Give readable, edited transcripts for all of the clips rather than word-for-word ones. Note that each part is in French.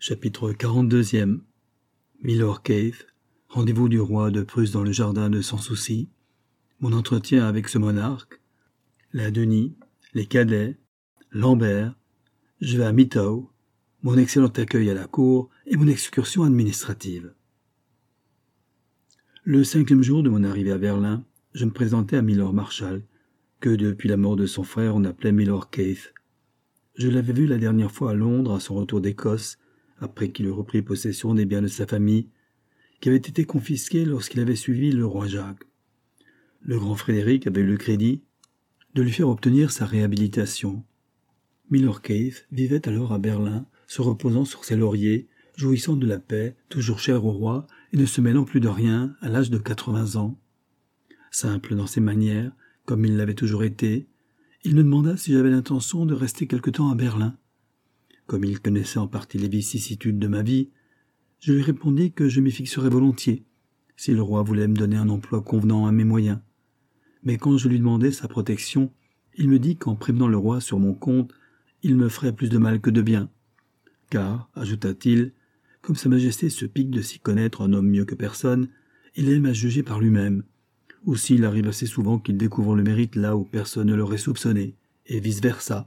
Chapitre 42e. Milord Keith, rendez-vous du roi de Prusse dans le jardin de Sans Souci, mon entretien avec ce monarque, la Denis, les cadets, Lambert, je vais à Mitau, mon excellent accueil à la cour et mon excursion administrative. Le 5e jour de mon arrivée à Berlin, je me présentai à Milord Marshal, que depuis la mort de son frère on appelait Milord Keith. Je l'avais vu la dernière fois à Londres à son retour d'Écosse, après qu'il eut repris possession des biens de sa famille, qui avaient été confisqués lorsqu'il avait suivi le roi Jacques. Le grand Frédéric avait eu le crédit de lui faire obtenir sa réhabilitation. Milord Keith vivait alors à Berlin, se reposant sur ses lauriers, jouissant de la paix, toujours chère au roi, et ne se mêlant plus de rien à l'âge de 80 ans. Simple dans ses manières, comme il l'avait toujours été, il me demanda si j'avais l'intention de rester quelque temps à Berlin. Comme il connaissait en partie les vicissitudes de ma vie, je lui répondis que je m'y fixerais volontiers, si le roi voulait me donner un emploi convenant à mes moyens. Mais quand je lui demandai sa protection, il me dit qu'en prévenant le roi sur mon compte, il me ferait plus de mal que de bien. Car, ajouta-t-il, comme sa majesté se pique de s'y connaître un homme mieux que personne, il aime à juger par lui-même. Aussi il arrive assez souvent qu'il découvre le mérite là où personne ne l'aurait soupçonné, et vice-versa.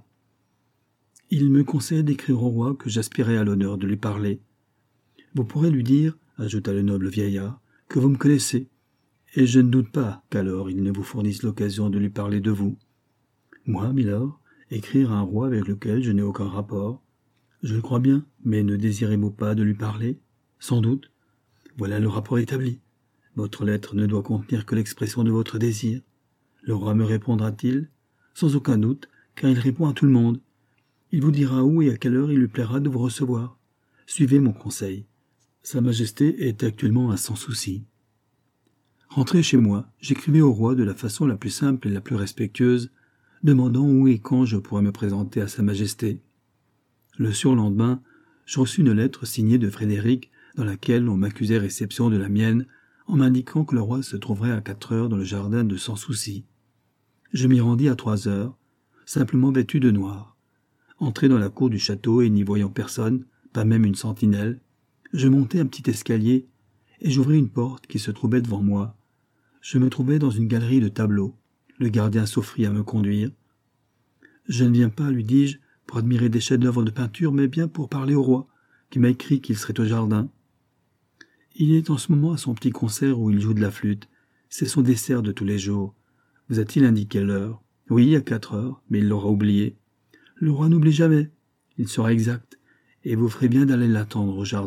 Il me conseille d'écrire au roi que j'aspirais à l'honneur de lui parler. Vous pourrez lui dire, ajouta le noble vieillard, que vous me connaissez, et je ne doute pas qu'alors il ne vous fournisse l'occasion de lui parler de vous. Moi, milord, écrire à un roi avec lequel je n'ai aucun rapport, je le crois bien, mais ne désirez-vous pas de lui parler? Sans doute. Voilà le rapport établi. Votre lettre ne doit contenir que l'expression de votre désir. Le roi me répondra-t-il? Sans aucun doute, car il répond à tout le monde. Il vous dira où et à quelle heure il lui plaira de vous recevoir. Suivez mon conseil. Sa Majesté est actuellement à Sans Souci. Rentré chez moi, j'écrivis au roi de la façon la plus simple et la plus respectueuse, demandant où et quand je pourrais me présenter à Sa Majesté. Le surlendemain, je reçus une lettre signée de Frédéric dans laquelle on m'accusait réception de la mienne en m'indiquant que le roi se trouverait à 4 heures dans le jardin de Sans Souci. Je m'y rendis à 3 heures, simplement vêtu de noir. Entré dans la cour du château et n'y voyant personne, pas même une sentinelle, je montai un petit escalier et j'ouvris une porte qui se trouvait devant moi. Je me trouvais dans une galerie de tableaux. Le gardien s'offrit à me conduire. « Je ne viens pas, lui dis-je, pour admirer des chefs-d'œuvre de peinture, mais bien pour parler au roi, qui m'a écrit qu'il serait au jardin. Il est en ce moment à son petit concert où il joue de la flûte. C'est son dessert de tous les jours. Vous a-t-il indiqué l'heure? Oui, à 4 heures, mais il l'aura oublié. Le roi n'oublie jamais. Il sera exact, et vous ferez bien d'aller l'attendre au jardin. »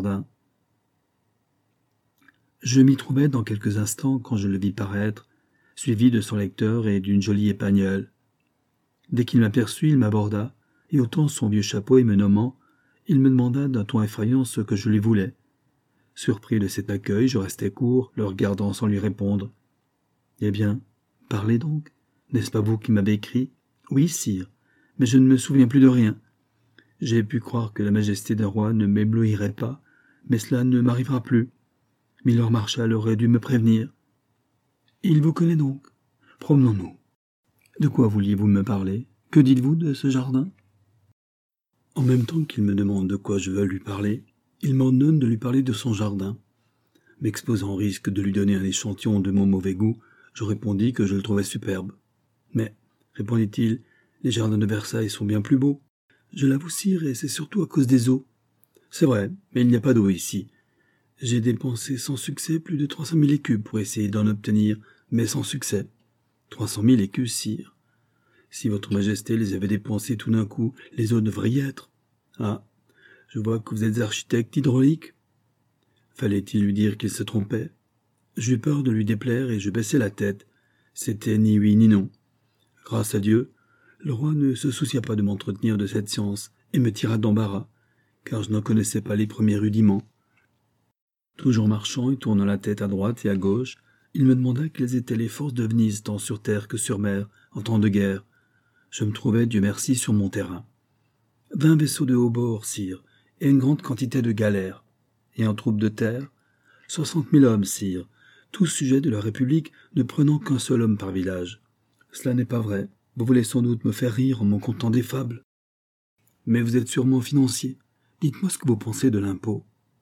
Je m'y trouvais dans quelques instants quand je le vis paraître, suivi de son lecteur et d'une jolie épagnole. Dès qu'il m'aperçut, il m'aborda, et ôtant son vieux chapeau et me nommant, il me demanda d'un ton effrayant ce que je lui voulais. Surpris de cet accueil, je restai court, le regardant sans lui répondre. « Eh bien, parlez donc. N'est-ce pas vous qui m'avez écrit? »« Oui, sire, mais je ne me souviens plus de rien. J'ai pu croire que la majesté d'un roi ne m'éblouirait pas, mais cela ne m'arrivera plus. Milord Marshal aurait dû me prévenir. Il vous connaît donc. Promenons-nous. De quoi vouliez-vous me parler? Que dites-vous de ce jardin? » En même temps qu'il me demande de quoi je veux lui parler, il m'ordonne de lui parler de son jardin. M'exposant au risque de lui donner un échantillon de mon mauvais goût, je répondis que je le trouvais superbe. « Mais, répondit-il, les jardins de Versailles sont bien plus beaux. Je l'avoue, sire, et c'est surtout à cause des eaux. C'est vrai, mais il n'y a pas d'eau ici. J'ai dépensé sans succès plus de 300 000 écus pour essayer d'en obtenir, mais sans succès. 300 000 écus, sire. Si votre majesté les avait dépensés tout d'un coup, les eaux devraient y être. Ah, je vois que vous êtes architecte hydraulique. » Fallait-il lui dire qu'il se trompait? J'eus peur de lui déplaire et je baissai la tête. C'était ni oui ni non. Grâce à Dieu, le roi ne se soucia pas de m'entretenir de cette science et me tira d'embarras, car je n'en connaissais pas les premiers rudiments. Toujours marchant et tournant la tête à droite et à gauche, il me demanda quelles étaient les forces de Venise tant sur terre que sur mer, en temps de guerre. Je me trouvais, Dieu merci, sur mon terrain. 20 vaisseaux de haut bord, sire, et une grande quantité de galères. Et en troupes de terre, 60 000 hommes, sire, tous sujets de la République, ne prenant qu'un seul homme par village. Cela n'est pas vrai. Vous voulez sans doute me faire rire en m'en contant des fables. Mais vous êtes sûrement financier. Dites-moi ce que vous pensez de l'impôt. »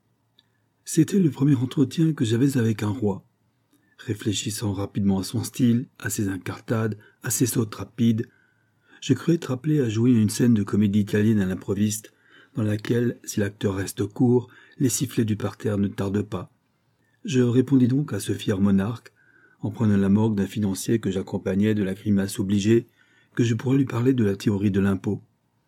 C'était le premier entretien que j'avais avec un roi. Réfléchissant rapidement à son style, à ses incartades, à ses sautes rapides, je crus être appelé à jouer une scène de comédie italienne à l'improviste, dans laquelle, si l'acteur reste court, les sifflets du parterre ne tardent pas. Je répondis donc à ce fier monarque, en prenant la morgue d'un financier que j'accompagnais de la grimace obligée, que je pourrais lui parler de la théorie de l'impôt.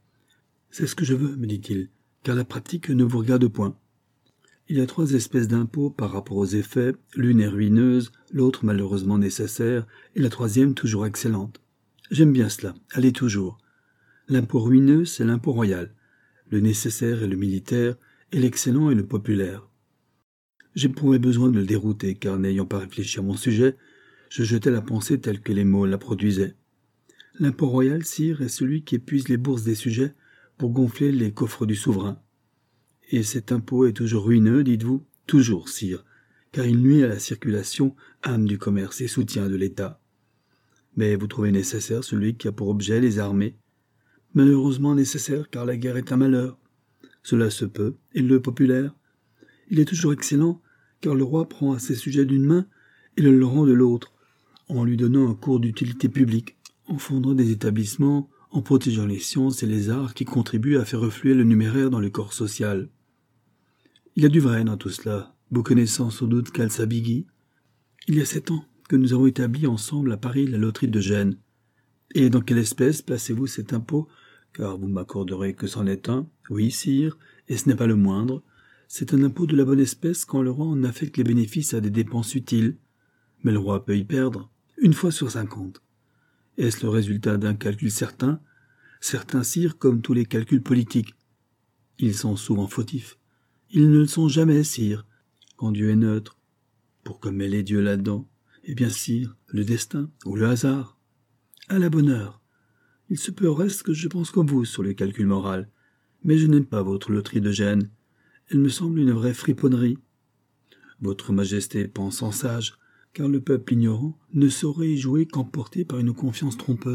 « C'est ce que je veux, me dit-il, car la pratique ne vous regarde point. Il y a 3 espèces d'impôts par rapport aux effets, l'une est ruineuse, l'autre malheureusement nécessaire, et la 3e toujours excellente. J'aime bien cela, allez toujours. L'impôt ruineux, c'est l'impôt royal. Le nécessaire est le militaire, et l'excellent est le populaire. J'éprouvais besoin de le dérouter, car n'ayant pas réfléchi à mon sujet, je jetais la pensée telle que les mots la produisaient. L'impôt royal, sire, est celui qui épuise les bourses des sujets pour gonfler les coffres du souverain. Et cet impôt est toujours ruineux, dites-vous? Toujours, sire, car il nuit à la circulation, âme du commerce et soutien de l'État. Mais vous trouvez nécessaire celui qui a pour objet les armées? Malheureusement nécessaire, car la guerre est un malheur. Cela se peut, et le populaire? Il est toujours excellent, car le roi prend à ses sujets d'une main et le rend de l'autre, en lui donnant un cours d'utilité publique, en fondant des établissements, en protégeant les sciences et les arts qui contribuent à faire refluer le numéraire dans le corps social. Il y a du vrai dans tout cela, vous connaissant sans doute Calsabigi. Il y a 7 ans que nous avons établi ensemble à Paris la loterie de Gênes. Et dans quelle espèce placez-vous cet impôt? Car vous m'accorderez que c'en est un. Oui, sire, et ce n'est pas le moindre. C'est un impôt de la bonne espèce quand le roi en affecte les bénéfices à des dépenses utiles. Mais le roi peut y perdre, 1 fois sur 50. Est-ce le résultat d'un calcul certain? Certains, sire, comme tous les calculs politiques. Ils sont souvent fautifs. Ils ne le sont jamais, sire, quand Dieu est neutre. Pourquoi mêler Dieu là-dedans? Eh bien, sire, le destin ou le hasard. À la bonne heure. Il se peut au reste que je pense comme vous sur le calcul moral, mais je n'aime pas votre loterie de Gênes. Elle me semble une vraie friponnerie. Votre Majesté pense en sage, car le peuple ignorant ne saurait y jouer qu'emporté par une confiance trompeuse. »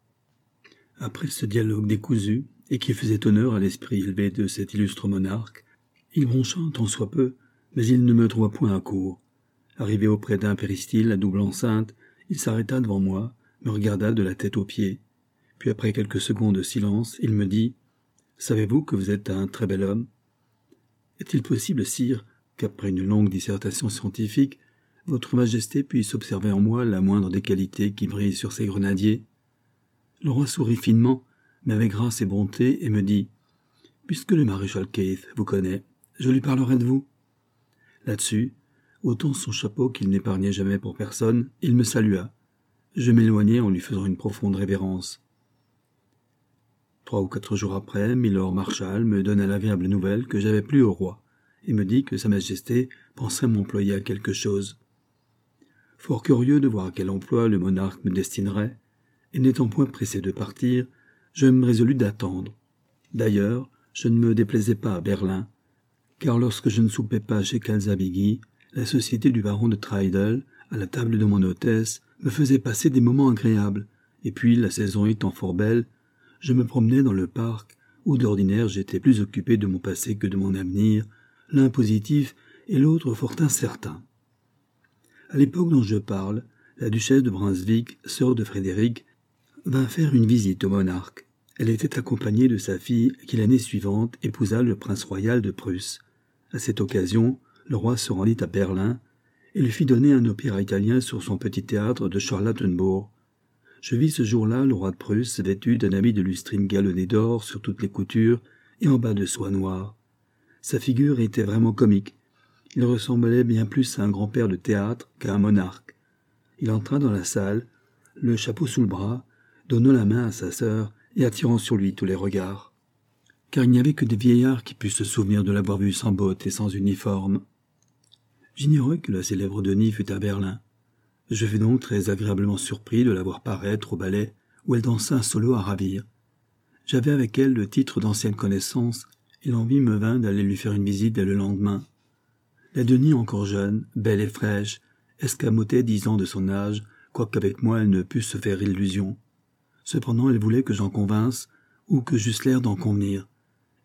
Après ce dialogue décousu, et qui faisait honneur à l'esprit élevé de cet illustre monarque, il broncha un tant soit peu, mais il ne me trouva point à court. Arrivé auprès d'un péristyle à double enceinte, il s'arrêta devant moi, me regarda de la tête aux pieds. Puis après quelques secondes de silence, il me dit « Savez-vous que vous êtes un très bel homme ?» Est-il possible, sire, qu'après une longue dissertation scientifique, votre Majesté puisse observer en moi la moindre des qualités qui brillent sur ces grenadiers? Le roi sourit finement, mais avec grâce et bonté, et me dit « Puisque le maréchal Keith vous connaît, je lui parlerai de vous. » Là-dessus, ôtant son chapeau qu'il n'épargnait jamais pour personne, il me salua. Je m'éloignai en lui faisant une profonde révérence. 3 ou 4 jours après, Milord Marshal me donna l'agréable nouvelle que j'avais plu au roi, et me dit que Sa Majesté penserait m'employer à quelque chose. Fort curieux de voir à quel emploi le monarque me destinerait, et n'étant point pressé de partir, je me résolus d'attendre. D'ailleurs, je ne me déplaisais pas à Berlin, car lorsque je ne soupais pas chez Calsabigi, la société du baron de Treidel, à la table de mon hôtesse, me faisait passer des moments agréables, et puis, la saison étant fort belle, je me promenais dans le parc, où d'ordinaire j'étais plus occupé de mon passé que de mon avenir, l'un positif et l'autre fort incertain. À l'époque dont je parle, la duchesse de Brunswick, sœur de Frédéric, vint faire une visite au monarque. Elle était accompagnée de sa fille qui l'année suivante épousa le prince royal de Prusse. À cette occasion, le roi se rendit à Berlin et lui fit donner un opéra italien sur son petit théâtre de Charlottenbourg. Je vis ce jour-là le roi de Prusse vêtu d'un habit de lustrine galonné d'or sur toutes les coutures et en bas de soie noire. Sa figure était vraiment comique. Il ressemblait bien plus à un grand-père de théâtre qu'à un monarque. Il entra dans la salle, le chapeau sous le bras, donnant la main à sa sœur et attirant sur lui tous les regards. Car il n'y avait que des vieillards qui pussent se souvenir de l'avoir vue sans bottes et sans uniforme. J'ignorais que la célèbre Denis fût à Berlin. Je fus donc très agréablement surpris de la voir paraître au ballet où elle dansa un solo à ravir. J'avais avec elle le titre d'ancienne connaissance et l'envie me vint d'aller lui faire une visite dès le lendemain. La Denis, encore jeune, belle et fraîche, escamotait 10 ans de son âge, quoiqu'avec moi elle ne pût se faire illusion. Cependant, elle voulait que j'en convinsse, ou que j'eusse l'air d'en convenir.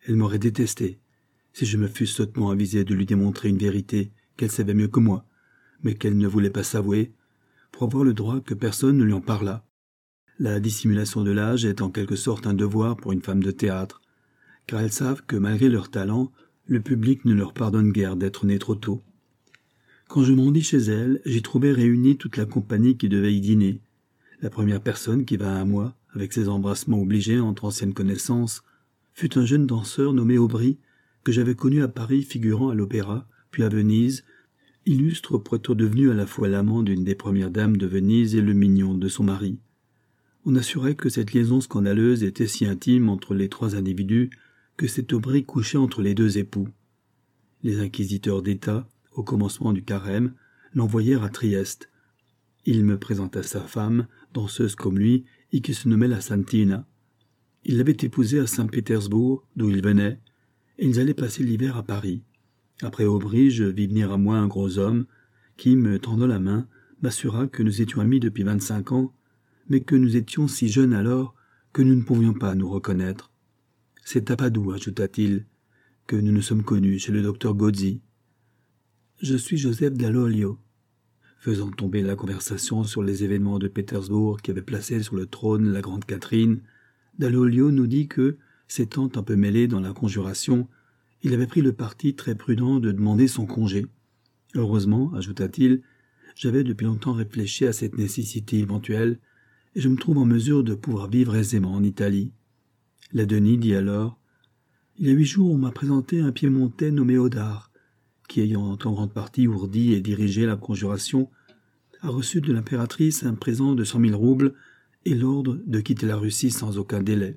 Elle m'aurait détesté, si je me fusse sottement avisé de lui démontrer une vérité qu'elle savait mieux que moi, mais qu'elle ne voulait pas s'avouer, pour avoir le droit que personne ne lui en parlât. La dissimulation de l'âge est en quelque sorte un devoir pour une femme de théâtre, car elles savent que malgré leur talent, le public ne leur pardonne guère d'être nés trop tôt. Quand je me rendis chez elle, j'y trouvai réunie toute la compagnie qui devait y dîner. La première personne qui vint à moi, avec ses embrassements obligés entre anciennes connaissances, fut un jeune danseur nommé Aubry, que j'avais connu à Paris figurant à l'opéra, puis à Venise, illustre pour être devenu à la fois l'amant d'une des premières dames de Venise et le mignon de son mari. On assurait que cette liaison scandaleuse était si intime entre les trois individus que cet Aubry couchait entre les deux époux. Les inquisiteurs d'État, au commencement du carême, l'envoyèrent à Trieste. Il me présenta sa femme, danseuse comme lui, et qui se nommait la Santina. Il l'avait épousée à Saint-Pétersbourg, d'où il venait, et ils allaient passer l'hiver à Paris. Après Aubry, je vis venir à moi un gros homme, qui, me tendant la main, m'assura que nous étions amis depuis 25 ans, mais que nous étions si jeunes alors que nous ne pouvions pas nous reconnaître. C'est à Padoue, ajouta-t-il, que nous nous sommes connus chez le docteur Gozzi. Je suis Joseph Dall'Olio. Faisant tomber la conversation sur les événements de Pétersbourg qui avaient placé sur le trône la grande Catherine, Dall'Olio nous dit que, s'étant un peu mêlé dans la conjuration, il avait pris le parti très prudent de demander son congé. Heureusement, ajouta-t-il, j'avais depuis longtemps réfléchi à cette nécessité éventuelle, et je me trouve en mesure de pouvoir vivre aisément en Italie. La Denis dit alors, « Il y a 8 jours, on m'a présenté un Piémontais nommé Odard, qui, ayant en grande partie ourdi et dirigé la conjuration, a reçu de l'impératrice un présent de 100 000 roubles et l'ordre de quitter la Russie sans aucun délai.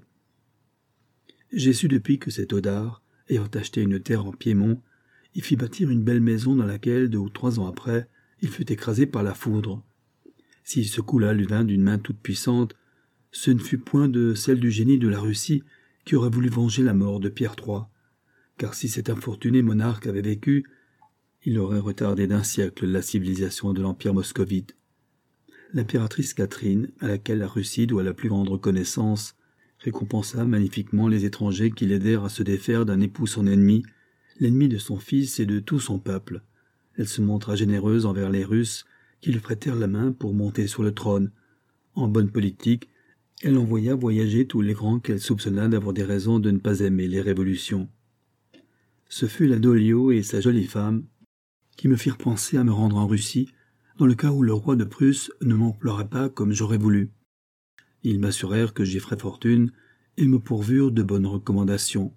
J'ai su depuis que cet Odard, ayant acheté une terre en Piémont, y fit bâtir une belle maison dans laquelle, 2 ou 3 ans après, il fut écrasé par la foudre. Si ce coup-là lui vint d'une main toute puissante, ce ne fut point de celle du génie de la Russie qui aurait voulu venger la mort de Pierre III, car si cet infortuné monarque avait vécu, il aurait retardé d'1 siècle la civilisation de l'Empire moscovite. L'impératrice Catherine, à laquelle la Russie doit la plus grande reconnaissance, récompensa magnifiquement les étrangers qui l'aidèrent à se défaire d'un époux son ennemi, l'ennemi de son fils et de tout son peuple. Elle se montra généreuse envers les Russes, qui lui prêtèrent la main pour monter sur le trône. En bonne politique, elle envoya voyager tous les grands qu'elle soupçonna d'avoir des raisons de ne pas aimer les révolutions. Ce fut la Dall'Olio et sa jolie femme qui me firent penser à me rendre en Russie, dans le cas où le roi de Prusse ne m'emploierait pas comme j'aurais voulu. Ils m'assurèrent que j'y ferais fortune et me pourvurent de bonnes recommandations.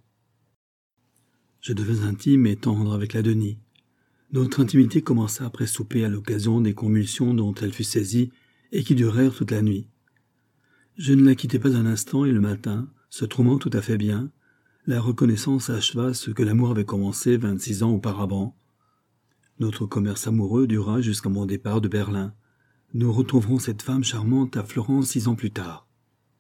Je devins intime et tendre avec la Denis. Notre intimité commença après souper à l'occasion des convulsions dont elle fut saisie et qui durèrent toute la nuit. Je ne la quittai pas un instant et le matin, se trouvant tout à fait bien, la reconnaissance acheva ce que l'amour avait commencé 26 ans auparavant. Notre commerce amoureux dura jusqu'à mon départ de Berlin. Nous retrouverons cette femme charmante à Florence 6 ans plus tard.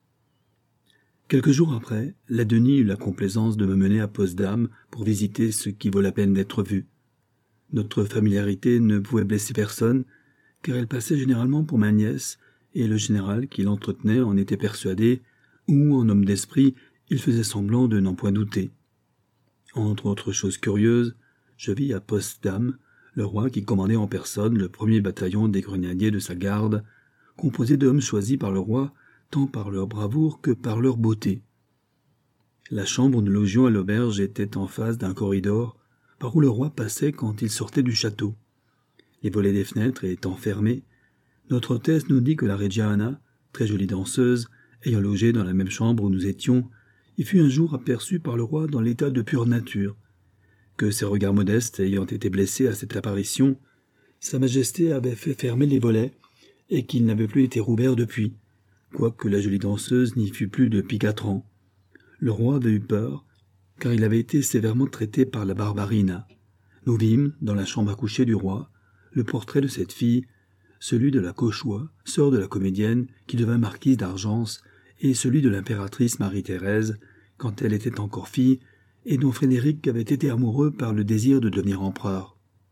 Quelques jours après, la Denis eut la complaisance de me mener à Potsdam pour visiter ce qui vaut la peine d'être vu. Notre familiarité ne pouvait blesser personne, car elle passait généralement pour ma nièce, et le général qui l'entretenait en était persuadé, ou, en homme d'esprit, il faisait semblant de n'en point douter. Entre autres choses curieuses, je vis à Potsdam le roi qui commandait en personne le 1er bataillon des grenadiers de sa garde, composé d'hommes choisis par le roi tant par leur bravoure que par leur beauté. La chambre où nous logions à l'auberge était en face d'un corridor par où le roi passait quand il sortait du château. Les volets des fenêtres étant fermés, notre hôtesse nous dit que la Reggiana, très jolie danseuse, ayant logé dans la même chambre où nous étions, y fut un jour aperçue par le roi dans l'état de pure nature, que ses regards modestes ayant été blessés à cette apparition, Sa Majesté avait fait fermer les volets et qu'ils n'avaient plus été rouverts depuis, quoique la jolie danseuse n'y fût plus depuis 4 ans. Le roi avait eu peur, car il avait été sévèrement traité par la Barbarina. Nous vîmes, dans la chambre à coucher du roi, le portrait de cette fille, celui de la Cauchois, sœur de la comédienne, qui devint marquise d'Argence, et celui de l'impératrice Marie-Thérèse, quand elle était encore fille, et dont Frédéric avait été amoureux par le désir de devenir empereur.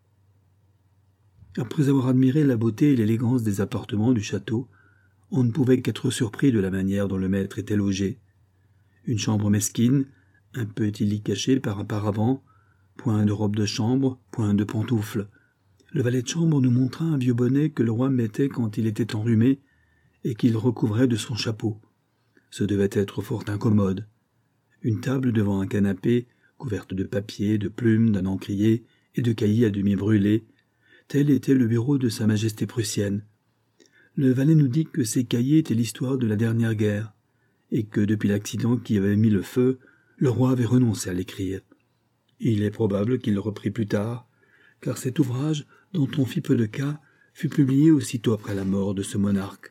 Après avoir admiré la beauté et l'élégance des appartements du château, on ne pouvait qu'être surpris de la manière dont le maître était logé. Une chambre mesquine, Un petit lit caché par un paravent, point de robe de chambre, point de pantoufles. Le valet de chambre nous montra un vieux bonnet que le roi mettait quand il était enrhumé et qu'il recouvrait de son chapeau. Ce devait être fort incommode. Une table devant un canapé, couverte de papier, de plumes, d'un encrier et de cahiers à demi brûlés, tel était le bureau de Sa Majesté prussienne. Le valet nous dit que ces cahiers étaient l'histoire de la dernière guerre, et que depuis l'accident qui avait mis le feu, le roi avait renoncé à l'écrire. Il est probable qu'il le reprit plus tard, car cet ouvrage, dont on fit peu de cas, fut publié aussitôt après la mort de ce monarque.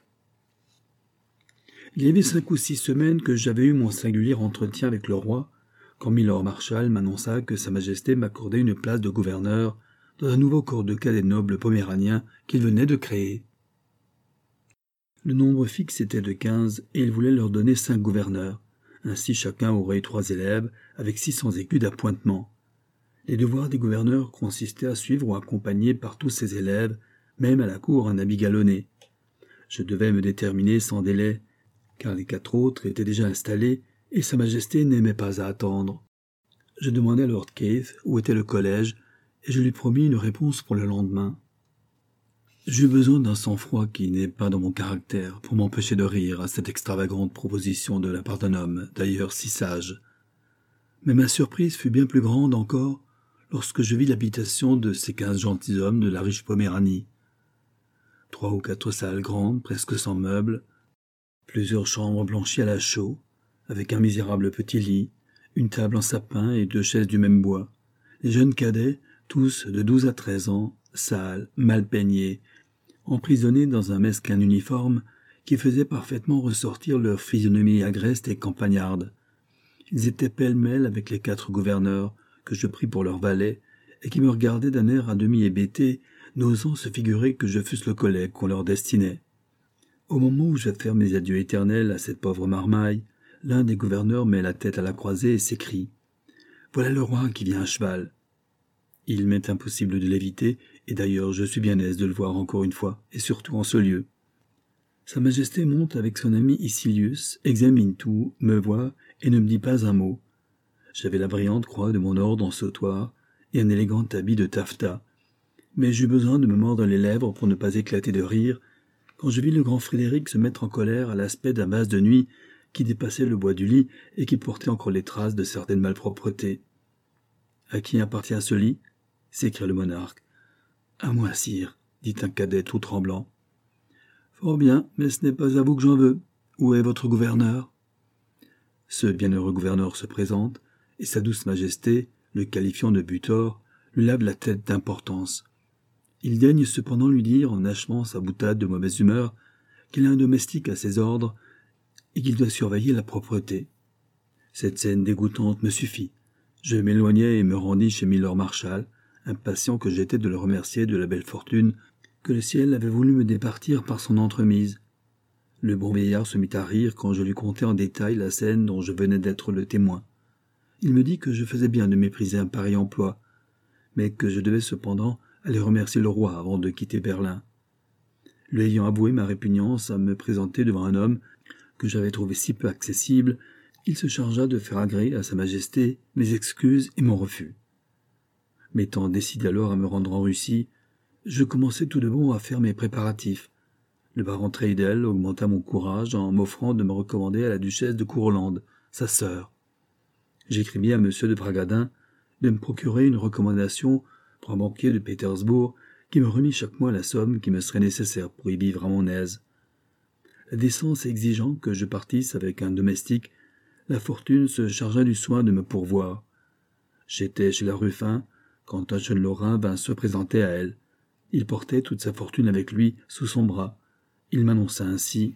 Il y avait 5 ou 6 semaines que j'avais eu mon singulier entretien avec le roi, quand Milord Marshal m'annonça que Sa Majesté m'accordait une place de gouverneur dans un nouveau corps de cadets nobles poméraniens qu'il venait de créer. Le nombre fixe était de 15 et il voulait leur donner 5 gouverneurs. Ainsi chacun aurait 3 élèves avec 600 écus d'appointement. Les devoirs des gouverneurs consistaient à suivre ou accompagner par tous ses élèves, même à la cour un habit galonné. Je devais me déterminer sans délai, car les 4 autres étaient déjà installés et Sa Majesté n'aimait pas à attendre. Je demandai à Lord Keith où était le collège et je lui promis une réponse pour le lendemain. J'eus besoin d'un sang-froid qui n'est pas dans mon caractère pour m'empêcher de rire à cette extravagante proposition de la part d'un homme, d'ailleurs si sage. Mais ma surprise fut bien plus grande encore lorsque je vis l'habitation de ces 15 gentilshommes de la riche Poméranie. 3 ou 4 salles grandes, presque sans meubles, plusieurs chambres blanchies à la chaux, avec un misérable petit lit, une table en sapin et 2 chaises du même bois. Les jeunes cadets, tous de 12 à 13 ans, sales, mal peignés, emprisonnés dans un mesquin uniforme qui faisait parfaitement ressortir leur physionomie agreste et campagnarde. Ils étaient pêle-mêle avec les 4 gouverneurs, que je pris pour leurs valets, et qui me regardaient d'un air à demi hébété, n'osant se figurer que je fusse le collègue qu'on leur destinait. Au moment où je vais faire mes adieux éternels à cette pauvre marmaille, l'un des gouverneurs met la tête à la croisée et s'écrie « Voilà le roi qui vient à cheval !» Il m'est impossible de l'éviter, et d'ailleurs je suis bien aise de le voir encore une fois, et surtout en ce lieu. Sa Majesté monte avec son ami Icilius, examine tout, me voit, et ne me dit pas un mot. J'avais la brillante croix de mon ordre en sautoir, et un élégant habit de taffetas, mais j'eus besoin de me mordre les lèvres pour ne pas éclater de rire, quand je vis le grand Frédéric se mettre en colère à l'aspect d'un vase de nuit qui dépassait le bois du lit et qui portait encore les traces de certaines malpropretés. « À qui appartient ce lit ?» s'écria le monarque. « À moi, sire, dit un cadet tout tremblant. « Fort bien, mais ce n'est pas à vous que j'en veux. Où est votre gouverneur ?» Ce bienheureux gouverneur se présente, et sa douce majesté, le qualifiant de butor, lui lave la tête d'importance. Il daigne cependant lui dire, en achevant sa boutade de mauvaise humeur, qu'il a un domestique à ses ordres et qu'il doit surveiller la propreté. Cette scène dégoûtante me suffit. Je m'éloignai et me rendis chez Milord Marshal, impatient que j'étais de le remercier de la belle fortune que le ciel avait voulu me départir par son entremise. Le bon vieillard se mit à rire quand je lui contai en détail la scène dont je venais d'être le témoin. Il me dit que je faisais bien de mépriser un pareil emploi, mais que je devais cependant aller remercier le roi avant de quitter Berlin. Lui ayant avoué ma répugnance à me présenter devant un homme que j'avais trouvé si peu accessible, il se chargea de faire agréer à Sa Majesté mes excuses et mon refus. M'étant décidé alors à me rendre en Russie, je commençai tout de bon à faire mes préparatifs. Le baron Treidel augmenta mon courage en m'offrant de me recommander à la duchesse de Courlande, sa sœur. J'écrivis à M. de Bragadin de me procurer une recommandation pour un banquier de Pétersbourg qui me remit chaque mois la somme qui me serait nécessaire pour y vivre à mon aise. La décence exigeant que je partisse avec un domestique, la fortune se chargea du soin de me pourvoir. J'étais chez la Ruffin quand un jeune Lorrain vint se présenter à elle. Il portait toute sa fortune avec lui sous son bras. Il s'annonça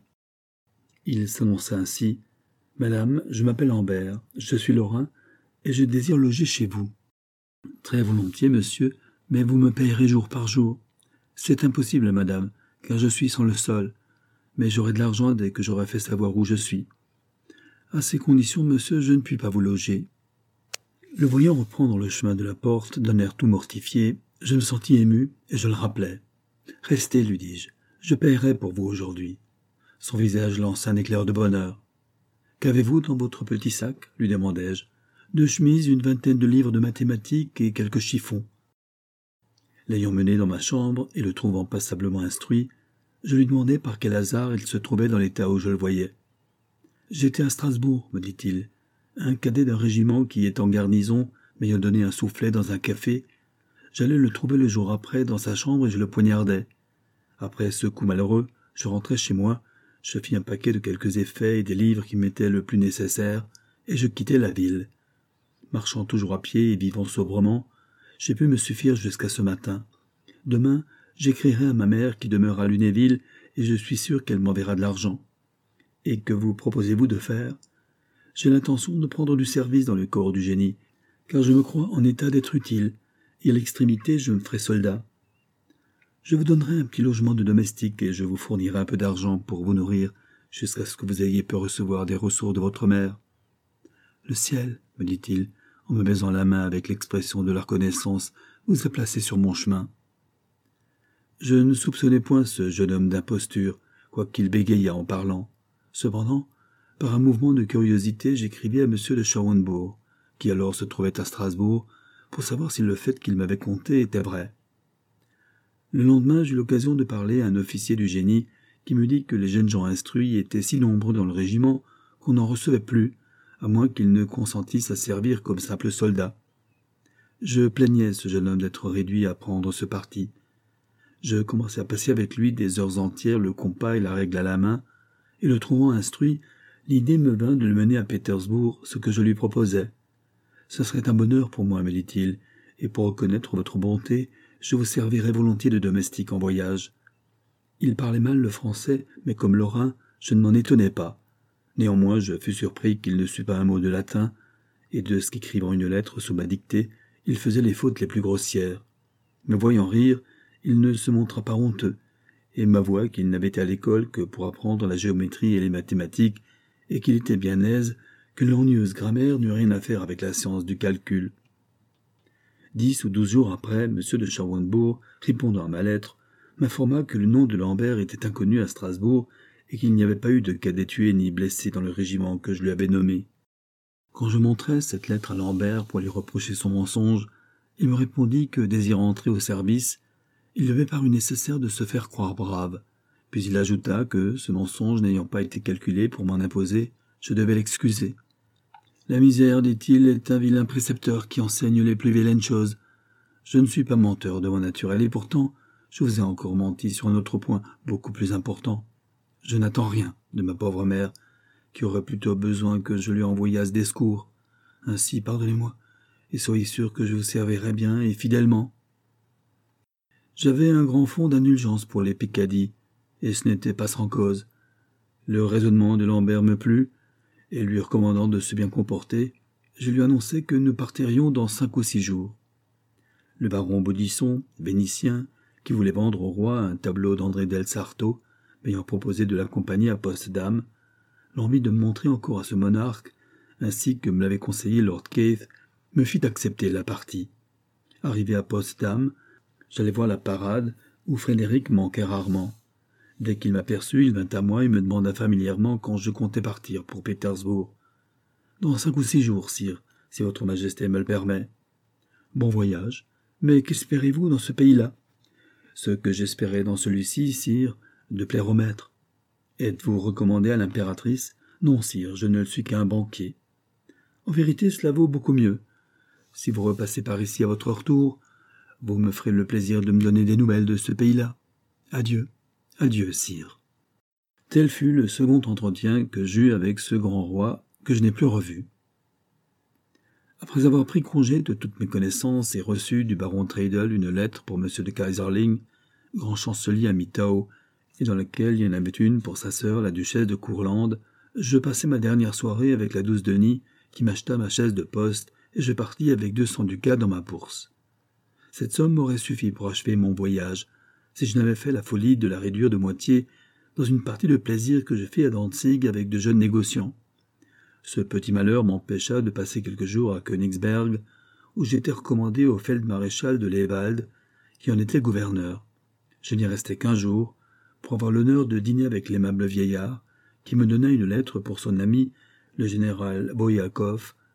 ainsi. « Madame, je m'appelle Ambert, je suis Lorrain, et je désire loger chez vous. »« Très volontiers, monsieur, mais vous me payerez jour par jour. »« C'est impossible, madame, car je suis sans le sol, mais j'aurai de l'argent dès que j'aurai fait savoir où je suis. »« À ces conditions, monsieur, je ne puis pas vous loger. » Le voyant reprendre le chemin de la porte d'un air tout mortifié, je me sentis ému et je le rappelai. « Restez, lui dis-je, je payerai pour vous aujourd'hui. » Son visage lança un éclair de bonheur. « Qu'avez-vous dans votre petit sac ?» lui demandai-je. 2 chemises, une vingtaine de livres de mathématiques et quelques chiffons. L'ayant mené dans ma chambre et le trouvant passablement instruit, je lui demandai par quel hasard il se trouvait dans l'état où je le voyais. « J'étais à Strasbourg, me dit-il. Un cadet d'un régiment qui est en garnison m'ayant donné un soufflet dans un café, j'allais le trouver le jour après dans sa chambre et je le poignardai. Après ce coup malheureux, je rentrai chez moi, je fis un paquet de quelques effets et des livres qui m'étaient le plus nécessaire, et je quittai la ville. Marchant toujours à pied et vivant sobrement, j'ai pu me suffire jusqu'à ce matin. Demain, j'écrirai à ma mère qui demeure à Lunéville et je suis sûr qu'elle m'enverra de l'argent. Et que vous proposez-vous de faire ? J'ai l'intention de prendre du service dans le corps du génie, car je me crois en état d'être utile, et à l'extrémité je me ferai soldat. Je vous donnerai un petit logement de domestique et je vous fournirai un peu d'argent pour vous nourrir jusqu'à ce que vous ayez pu recevoir des ressources de votre mère. Le ciel, me dit-il, en me baisant la main avec l'expression de la reconnaissance, vous a placé sur mon chemin. Je ne soupçonnais point ce jeune homme d'imposture, quoiqu'il bégayât en parlant. Cependant, par un mouvement de curiosité, j'écrivis à M. de Schauenbourg, qui alors se trouvait à Strasbourg, pour savoir si le fait qu'il m'avait conté était vrai. Le lendemain, j'eus l'occasion de parler à un officier du génie qui me dit que les jeunes gens instruits étaient si nombreux dans le régiment qu'on n'en recevait plus, à moins qu'ils ne consentissent à servir comme simples soldats. Je plaignais ce jeune homme d'être réduit à prendre ce parti. Je commençai à passer avec lui des heures entières le compas et la règle à la main, et le trouvant instruit, l'idée me vint de le mener à Pétersbourg, ce que je lui proposais. « Ce serait un bonheur pour moi, me dit-il, et pour reconnaître votre bonté, je vous servirai volontiers de domestique en voyage. » Il parlait mal le français, mais comme lorrain, je ne m'en étonnais pas. Néanmoins, je fus surpris qu'il ne sût pas un mot de latin, et de ce qu'écrivant une lettre sous ma dictée, il faisait les fautes les plus grossières. Me voyant rire, il ne se montra pas honteux, et m'avoua qu'il n'avait été à l'école que pour apprendre la géométrie et les mathématiques, et qu'il était bien aise que l'ennuyeuse grammaire n'eut rien à faire avec la science du calcul. 10 ou 12 jours après, M. de Schauenbourg, répondant à ma lettre, m'informa que le nom de Lambert était inconnu à Strasbourg et qu'il n'y avait pas eu de cadet tué ni blessé dans le régiment que je lui avais nommé. Quand je montrai cette lettre à Lambert pour lui reprocher son mensonge, il me répondit que, désirant entrer au service, il lui avait paru nécessaire de se faire croire brave, puis il ajouta que, ce mensonge n'ayant pas été calculé pour m'en imposer, je devais l'excuser. La misère, dit-il, est un vilain précepteur qui enseigne les plus vilaines choses. Je ne suis pas menteur de mon naturel, et pourtant, je vous ai encore menti sur un autre point beaucoup plus important. Je n'attends rien de ma pauvre mère, qui aurait plutôt besoin que je lui envoyasse des secours. Ainsi, pardonnez-moi, et soyez sûr que je vous servirai bien et fidèlement. J'avais un grand fond d'indulgence pour les Picardie, et ce n'était pas sans cause. Le raisonnement de Lambert me plut, et lui recommandant de se bien comporter, je lui annonçai que nous partirions dans 5 ou 6 jours. Le baron Baudisson, vénitien, qui voulait vendre au roi un tableau d'André del Sarto, m'ayant proposé de l'accompagner à Potsdam, l'envie de me montrer encore à ce monarque, ainsi que me l'avait conseillé Lord Keith, me fit accepter la partie. Arrivé à Potsdam, j'allai voir la parade, où Frédéric manquait rarement. Dès qu'il m'aperçut, il vint à moi et me demanda familièrement quand je comptais partir pour Pétersbourg. « Dans 5 ou 6 jours, sire, si votre majesté me le permet. »« Bon voyage. Mais qu'espérez-vous dans ce pays-là ?»« Ce que j'espérais dans celui-ci, sire, de plaire au maître. »« Êtes-vous recommandé à l'impératrice ?»« Non, sire, je ne le suis qu'un banquier. »« En vérité, cela vaut beaucoup mieux. Si vous repassez par ici à votre retour, vous me ferez le plaisir de me donner des nouvelles de ce pays-là. Adieu. Adieu, sire. » Tel fut le second entretien que j'eus avec ce grand roi que je n'ai plus revu. Après avoir pris congé de toutes mes connaissances et reçu du baron Treidel une lettre pour M. de Keyserling, grand chancelier à Mitau, et dans laquelle il y en avait une pour sa sœur, la duchesse de Courlande, je passai ma dernière soirée avec la douce Denis, qui m'acheta ma chaise de poste, et je partis avec 200 ducats dans ma bourse. Cette somme m'aurait suffi pour achever mon voyage, si je n'avais fait la folie de la réduire de moitié dans une partie de plaisir que je fis à Dantzig avec de jeunes négociants. Ce petit malheur m'empêcha de passer quelques jours à Königsberg, où j'étais recommandé au feld-maréchal de Lewald, qui en était gouverneur. Je n'y restai qu'1 jour, pour avoir l'honneur de dîner avec l'aimable vieillard, qui me donna une lettre pour son ami, le général Boyakov,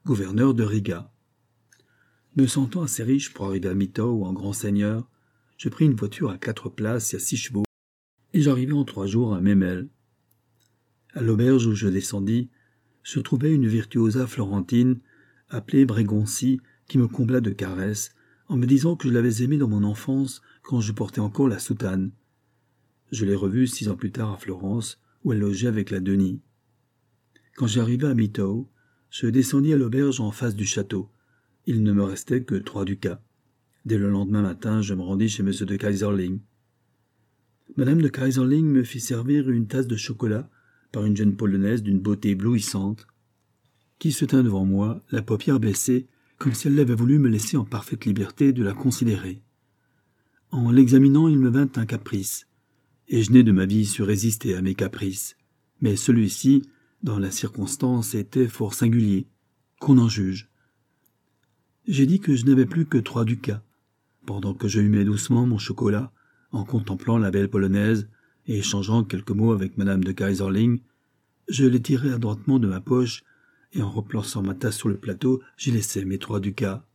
gouverneur de Riga. Me sentant assez riche pour arriver à Mitow en grand seigneur, je pris une voiture à 4 places et à 6 chevaux, et j'arrivai en 3 jours à Memel. À l'auberge où je descendis, se trouvait une virtuosa florentine, appelée Bregoncy, qui me combla de caresses, en me disant que je l'avais aimée dans mon enfance quand je portais encore la soutane. Je l'ai revue 6 ans plus tard à Florence, où elle logeait avec la Denis. Quand j'arrivai à Mitow, je descendis à l'auberge en face du château. Il ne me restait que 3 ducats. Dès le lendemain matin, je me rendis chez M. de Keyserling. Madame de Keyserling me fit servir une tasse de chocolat par une jeune polonaise d'une beauté éblouissante, qui se tint devant moi, la paupière baissée, comme si elle avait voulu me laisser en parfaite liberté de la considérer. En l'examinant, il me vint un caprice, et je n'ai de ma vie su résister à mes caprices. Mais celui-ci, dans la circonstance, était fort singulier, qu'on en juge. J'ai dit que je n'avais plus que 3 ducats, pendant que je humais doucement mon chocolat, en contemplant la belle polonaise et échangeant quelques mots avec madame de Keyserling. Je les tirai adroitement de ma poche, et en replaçant ma tasse sur le plateau, j'y laissai mes 3 ducats.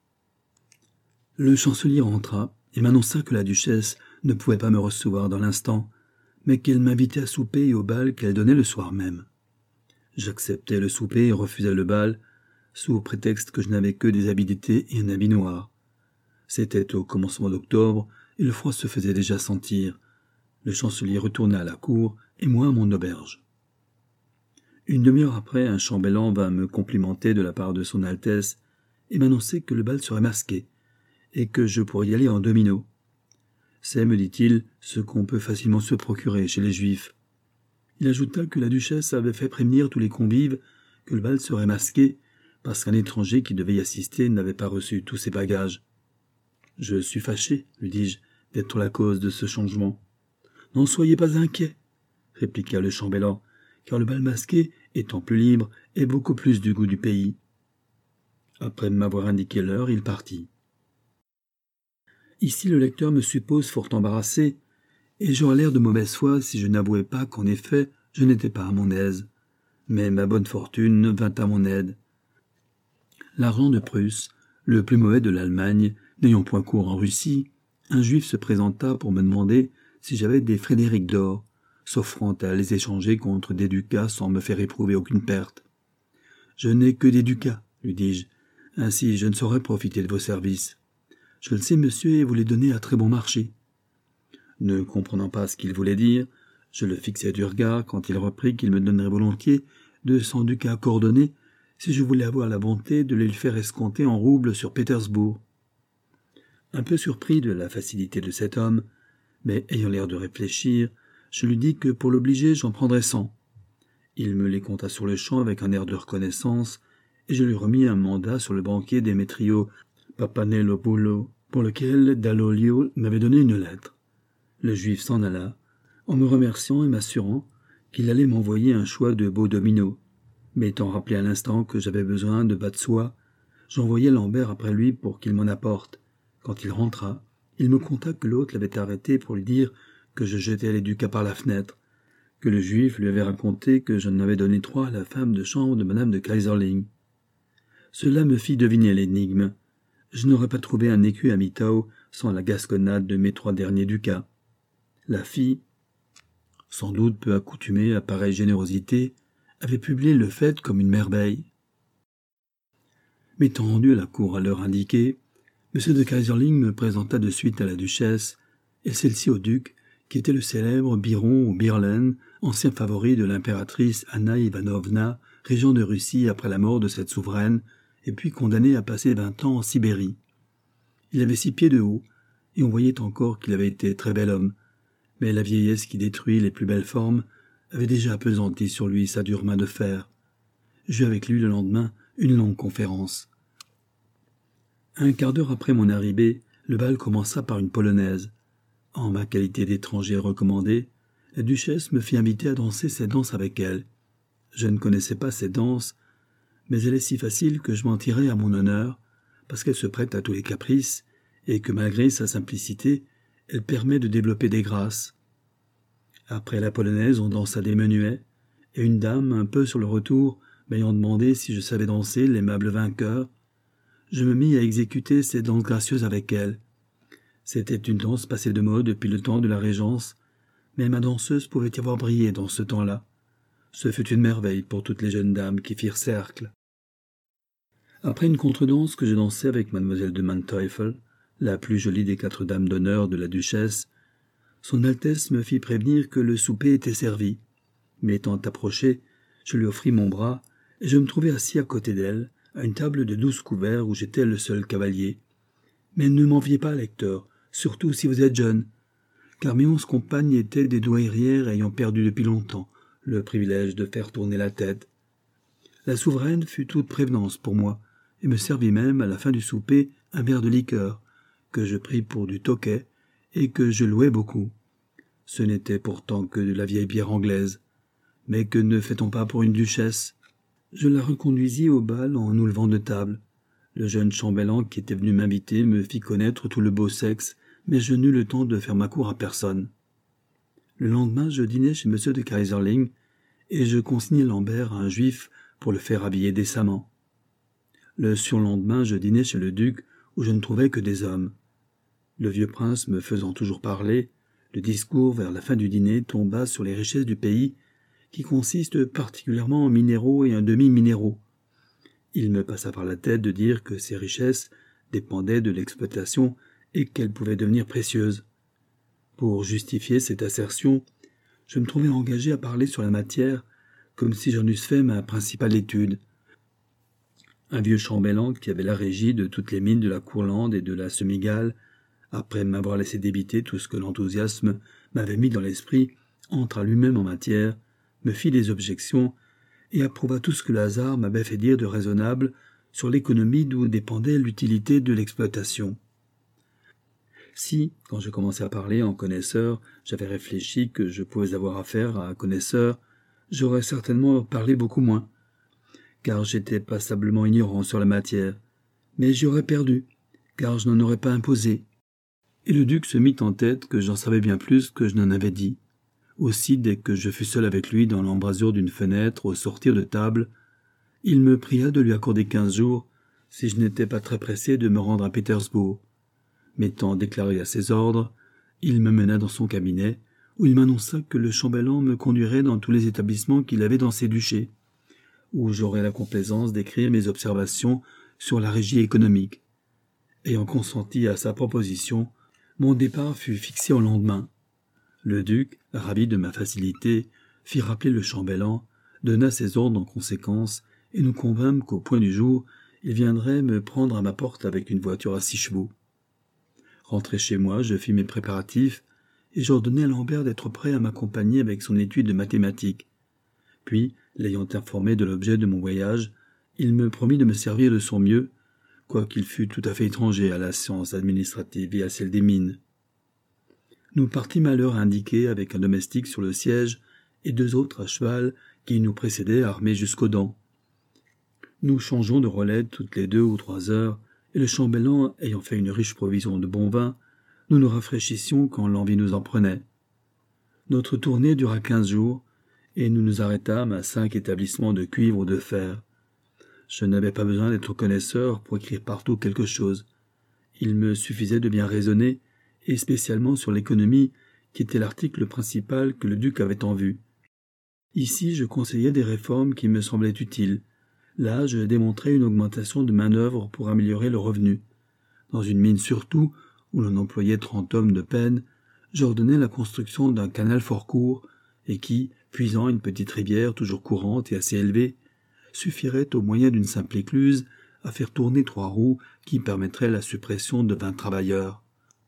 Le chancelier rentra et m'annonça que la duchesse ne pouvait pas me recevoir dans l'instant, mais qu'elle m'invitait à souper et au bal qu'elle donnait le soir même. J'acceptai le souper et refusai le bal, sous prétexte que je n'avais que des habits d'été et un habit noir. C'était au commencement d'octobre, et le froid se faisait déjà sentir. Le chancelier retourna à la cour, et moi à mon auberge. Une demi-heure après, un chambellan vint me complimenter de la part de son Altesse, et m'annoncer que le bal serait masqué, et que je pourrais y aller en domino. C'est, me dit-il, ce qu'on peut facilement se procurer chez les Juifs. Il ajouta que la duchesse avait fait prévenir tous les convives que le bal serait masqué, parce qu'un étranger qui devait y assister n'avait pas reçu tous ses bagages. « Je suis fâché, lui dis-je, d'être la cause de ce changement. »« N'en soyez pas inquiet, répliqua le chambellan, car le bal masqué, étant plus libre, est beaucoup plus du goût du pays. » Après m'avoir indiqué l'heure, il partit. Ici le lecteur me suppose fort embarrassé, et j'aurais l'air de mauvaise foi si je n'avouais pas qu'en effet je n'étais pas à mon aise. Mais ma bonne fortune vint à mon aide. L'argent de Prusse, le plus mauvais de l'Allemagne, n'ayant point cours en Russie, un juif se présenta pour me demander si j'avais des Frédérics d'or, s'offrant à les échanger contre des ducats sans me faire éprouver aucune perte. « Je n'ai que des ducats, lui dis-je, ainsi je ne saurais profiter de vos services. Je le sais, monsieur, et vous les donnez à très bon marché. » Ne comprenant pas ce qu'il voulait dire, je le fixai du regard quand il reprit qu'il me donnerait volontiers 200 ducats coordonnés si je voulais avoir la bonté de les lui faire escompter en roubles sur Pétersbourg. Un peu surpris de la facilité de cet homme, mais ayant l'air de réfléchir, je lui dis que pour l'obliger j'en prendrais 100. Il me les compta sur le champ avec un air de reconnaissance, et je lui remis un mandat sur le banquier Démétrio Papanelopoulos, pour lequel Dallolio m'avait donné une lettre. Le juif s'en alla, en me remerciant et m'assurant qu'il allait m'envoyer un choix de beaux dominos. M'étant rappelé à l'instant que j'avais besoin de bas de soie, j'envoyai Lambert après lui pour qu'il m'en apporte. Quand il rentra, il me conta que l'hôte l'avait arrêté pour lui dire que je jetais les ducats par la fenêtre, que le juif lui avait raconté que j'en avais donné 3 à la femme de chambre de madame de Keyserling. Cela me fit deviner l'énigme. Je n'aurais pas trouvé un écu à Mitow sans la gasconnade de mes 3 derniers ducats. La fille, sans doute peu accoutumée à pareille générosité, avait publié le fait comme une merveille. M'étant rendu à la cour à l'heure indiquée, M. de Keyserling me présenta de suite à la duchesse, et celle-ci au duc, qui était le célèbre Biron ou Birlen, ancien favori de l'impératrice Anna Ivanovna, régent de Russie après la mort de cette souveraine, et puis condamné à passer 20 ans en Sibérie. Il avait 6 pieds de haut, et on voyait encore qu'il avait été très bel homme, mais la vieillesse qui détruit les plus belles formes avait déjà appesanti sur lui sa dure main de fer. J'eus avec lui le lendemain une longue conférence. Un quart d'heure après mon arrivée, le bal commença par une polonaise. En ma qualité d'étranger recommandé, la duchesse me fit inviter à danser ces danses avec elle. Je ne connaissais pas ces danses, mais elle est si facile que je m'en tirai à mon honneur, parce qu'elle se prête à tous les caprices, et que malgré sa simplicité, elle permet de développer des grâces. Après la polonaise, on dansa des menuets, et une dame, un peu sur le retour, M'ayant demandé si je savais danser l'aimable vainqueur, je me mis à exécuter cette danse gracieuse avec elle. C'était une danse passée de mode depuis le temps de la Régence, mais ma danseuse pouvait y avoir brillé dans ce temps-là. Ce fut une merveille pour toutes les jeunes dames qui firent cercle. Après une contredanse que je dansai avec mademoiselle de Manteuffel, la plus jolie des 4 dames d'honneur de la duchesse, son Altesse me fit prévenir que le souper était servi. M'étant approché, je lui offris mon bras, et je me trouvai assis à côté d'elle, à une table de 12 couverts où j'étais le seul cavalier. Mais ne m'enviez pas, lecteur, surtout si vous êtes jeune, car mes 11 compagnes étaient des douairières ayant perdu depuis longtemps le privilège de faire tourner la tête. La souveraine fut toute prévenance pour moi, et me servit même, à la fin du souper, un verre de liqueur, que je pris pour du Tokay, et que je louai beaucoup. Ce n'était pourtant que de la vieille bière anglaise. Mais que ne fait-on pas pour une duchesse? Je la reconduisis au bal en nous levant de table. Le jeune chambellan qui était venu m'inviter me fit connaître tout le beau sexe, mais je n'eus le temps de faire ma cour à personne. Le lendemain, je dînai chez M. de Keyserling, et je consignai Lambert à un juif pour le faire habiller décemment. Le surlendemain, je dînai chez le duc, où je ne trouvais que des hommes. Le vieux prince me faisant toujours parler, le discours vers la fin du dîner tomba sur les richesses du pays, qui consistent particulièrement en minéraux et en demi-minéraux. Il me passa par la tête de dire que ces richesses dépendaient de l'exploitation et qu'elles pouvaient devenir précieuses. Pour justifier cette assertion, je me trouvais engagé à parler sur la matière comme si j'en eusse fait ma principale étude. Un vieux chambellan qui avait la régie de toutes les mines de la Courlande et de la Semi-Galles, après m'avoir laissé débiter tout ce que l'enthousiasme m'avait mis dans l'esprit, entra lui-même en matière, me fit des objections et approuva tout ce que le hasard m'avait fait dire de raisonnable sur l'économie d'où dépendait l'utilité de l'exploitation. Si, quand je commençais à parler en connaisseur, j'avais réfléchi que je pouvais avoir affaire à un connaisseur, j'aurais certainement parlé beaucoup moins, car j'étais passablement ignorant sur la matière, mais j'y aurais perdu, car je n'en aurais pas imposé. Et le duc se mit en tête que j'en savais bien plus que je n'en avais dit. Aussi, dès que je fus seul avec lui dans l'embrasure d'une fenêtre au sortir de table, il me pria de lui accorder 15 jours, si je n'étais pas très pressé de me rendre à Pétersbourg. M'étant déclaré à ses ordres, il me mena dans son cabinet, où il m'annonça que le chambellan me conduirait dans tous les établissements qu'il avait dans ses duchés, où j'aurais la complaisance d'écrire mes observations sur la régie économique. Ayant consenti à sa proposition, mon départ fut fixé au lendemain. Le duc, ravi de ma facilité, fit rappeler le chambellan, donna ses ordres en conséquence, et nous convînmes qu'au point du jour, il viendrait me prendre à ma porte avec une voiture à 6 chevaux. Rentré chez moi, je fis mes préparatifs, et j'ordonnai à Lambert d'être prêt à m'accompagner avec son étude de mathématiques. Puis, l'ayant informé de l'objet de mon voyage, il me promit de me servir de son mieux, quoiqu'il fût tout à fait étranger à la science administrative et à celle des mines. Nous partîmes à l'heure indiquée avec un domestique sur le siège et 2 autres à cheval qui nous précédaient armés jusqu'aux dents. Nous changeons de relais toutes les 2 ou 3 heures, et le chambellan ayant fait une riche provision de bon vin, nous nous rafraîchissions quand l'envie nous en prenait. Notre tournée dura 15 jours, et nous nous arrêtâmes à 5 établissements de cuivre ou de fer. Je n'avais pas besoin d'être connaisseur pour écrire partout quelque chose. Il me suffisait de bien raisonner, et spécialement sur l'économie, qui était l'article principal que le duc avait en vue. Ici, je conseillais des réformes qui me semblaient utiles. Là, je démontrais une augmentation de main-d'œuvre pour améliorer le revenu. Dans une mine surtout, où l'on employait 30 hommes de peine, j'ordonnais la construction d'un canal fort court, et qui, puisant une petite rivière toujours courante et assez élevée, suffirait au moyen d'une simple écluse à faire tourner 3 roues qui permettraient la suppression de 20 travailleurs.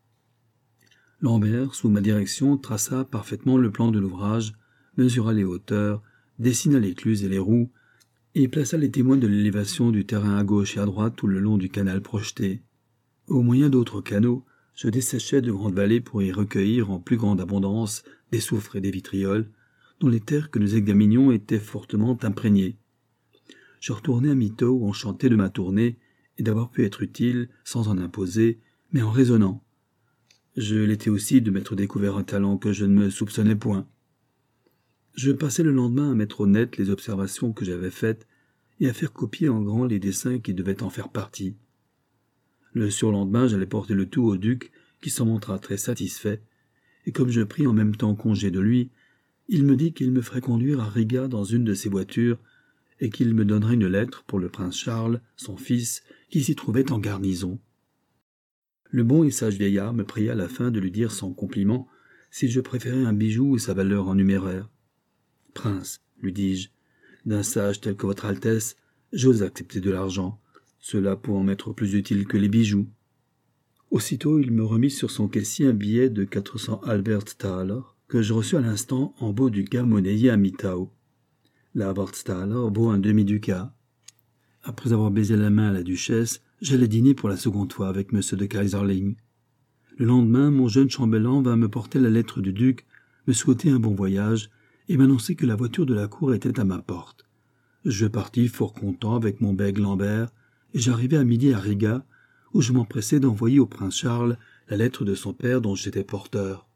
Lambert, sous ma direction, traça parfaitement le plan de l'ouvrage, mesura les hauteurs, dessina l'écluse et les roues, et plaça les témoins de l'élévation du terrain à gauche et à droite tout le long du canal projeté. Au moyen d'autres canaux, je desséchais de grandes vallées pour y recueillir en plus grande abondance des soufres et des vitrioles, dont les terres que nous examinions étaient fortement imprégnées. Je retournai à Mito, enchanté de ma tournée et d'avoir pu être utile sans en imposer, mais en raisonnant. Je l'étais aussi de m'être découvert un talent que je ne me soupçonnais point. Je passai le lendemain à mettre au net les observations que j'avais faites, et à faire copier en grand les dessins qui devaient en faire partie. Le surlendemain, j'allais porter le tout au duc, qui s'en montra très satisfait, et comme je pris en même temps congé de lui, il me dit qu'il me ferait conduire à Riga dans une de ses voitures, et qu'il me donnerait une lettre pour le prince Charles, son fils, qui s'y trouvait en garnison. Le bon et sage vieillard me pria à la fin de lui dire sans compliment si je préférais un bijou ou sa valeur en numéraire. « Prince, lui dis-je, d'un sage tel que votre Altesse, j'ose accepter de l'argent, cela pouvant m'être plus utile que les bijoux. » Aussitôt, il me remit sur son caissier un billet de 400 Albertsthaler que je reçus à l'instant en beau ducat monnayé à Mitau. La Albertsthaler vaut un demi-ducat. Après avoir baisé la main à la duchesse, j'allais dîner pour la seconde fois avec M. de Kaiserling. Le lendemain, mon jeune chambellan vint me porter la lettre du duc, me souhaiter un bon voyage et m'annoncer que la voiture de la cour était à ma porte. Je partis fort content avec mon bègue Lambert et j'arrivai à midi à Riga, où je m'empressai d'envoyer au prince Charles la lettre de son père dont j'étais porteur.